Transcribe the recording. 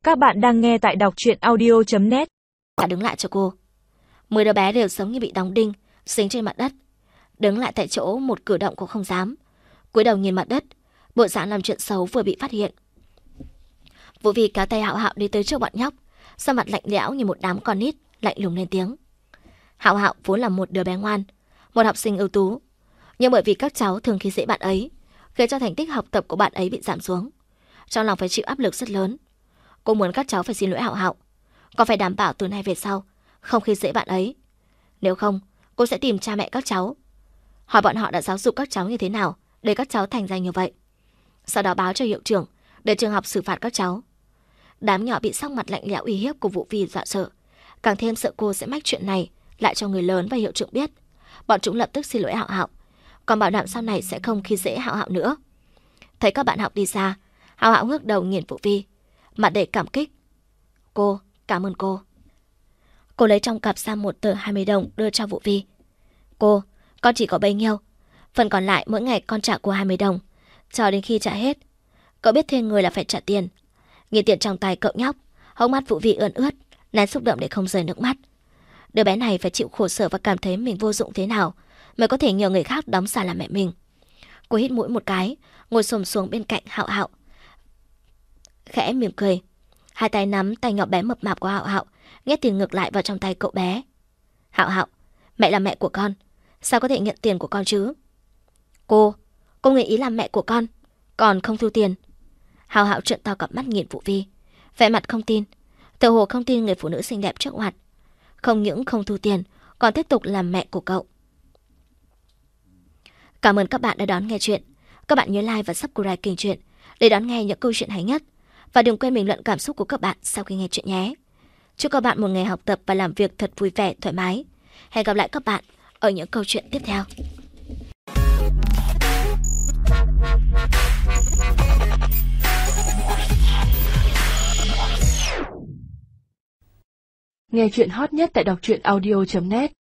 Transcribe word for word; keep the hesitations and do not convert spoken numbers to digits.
Các bạn đang nghe tại đọc truyện audio chấm net. Cả đứng lại cho cô. Mười đứa bé đều giống như bị đóng đinh, dính trên mặt đất. Đứng lại tại chỗ, một cử động cũng không dám. Cúi đầu nhìn mặt đất, bộ dạng làm chuyện xấu vừa bị phát hiện. Vũ Vi kéo tay Hạo Hạo đi tới trước bọn nhóc, sắc mặt lạnh lẽo như một đám con nít, lạnh lùng lên tiếng. Hạo Hạo vốn là một đứa bé ngoan, một học sinh ưu tú, nhưng bởi vì các cháu thường khi dễ bạn ấy, khiến cho thành tích học tập của bạn ấy bị giảm xuống. Trong lòng phải chịu áp lực rất lớn. Cô muốn các cháu phải xin lỗi Hạo Hạo, còn phải đảm bảo từ nay về sau không khi dễ bạn ấy. Nếu không, cô sẽ tìm cha mẹ các cháu, hỏi bọn họ đã giáo dục các cháu như thế nào để các cháu thành ra như vậy. Sau đó báo cho hiệu trưởng để trường học xử phạt các cháu. Đám nhỏ bị sắc mặt lạnh lẽo uy hiếp của Vũ Vi dọa sợ, càng thêm sợ cô sẽ mách chuyện này lại cho người lớn và hiệu trưởng biết. Bọn chúng lập tức xin lỗi Hạo Hạo, còn bảo đảm sau này sẽ không khi dễ Hạo Hạo nữa. Thấy các bạn học đi xa, Hạo Hạo ngước đầu nhìn Vũ Vi, mặt đầy cảm kích. Cô, cảm ơn cô. Cô lấy trong cặp ra một tờ hai mươi đồng đưa cho Vũ Vi. Cô, con chỉ có bấy nhiêu, phần còn lại mỗi ngày con trả cô hai mươi đồng, cho đến khi trả hết. Cậu biết thuê người là phải trả tiền. Nhìn tiền trong tay cậu nhóc, hốc mắt Vũ Vi ươn ướt, nén xúc động để không rơi nước mắt. Đứa bé này phải chịu khổ sở và cảm thấy mình vô dụng thế nào mới có thể nhờ người khác đóng giả làm mẹ mình. Cô hít mũi một cái, ngồi xổm xuống bên cạnh Hạo Hạo, khẽ mỉm cười. Hai tay nắm tay nhỏ bé mập mạp của Hạo Hạo, nhét tiền ngược lại vào trong tay cậu bé. Hạo Hạo, mẹ là mẹ của con, sao có thể nhận tiền của con chứ? Cô, cô nghĩ ý làm mẹ của con, còn không thu tiền. Hạo Hạo trợn to cặp mắt nhìn Vũ Vi, vẻ mặt không tin, tựa hồ không tin người phụ nữ xinh đẹp trước mặt. Không những không thu tiền, còn tiếp tục làm mẹ của cậu. Cảm ơn các bạn đã đón nghe chuyện. Các bạn nhớ like và subscribe kênh truyện để đón nghe những câu chuyện hay nhất. Và đừng quên bình luận cảm xúc của các bạn sau khi nghe chuyện nhé. Chúc các bạn một ngày học tập và làm việc thật vui vẻ, thoải mái. Hẹn gặp lại các bạn ở những câu chuyện tiếp theo. Nghe chuyện hot nhất tại đọc truyện audio chấm net.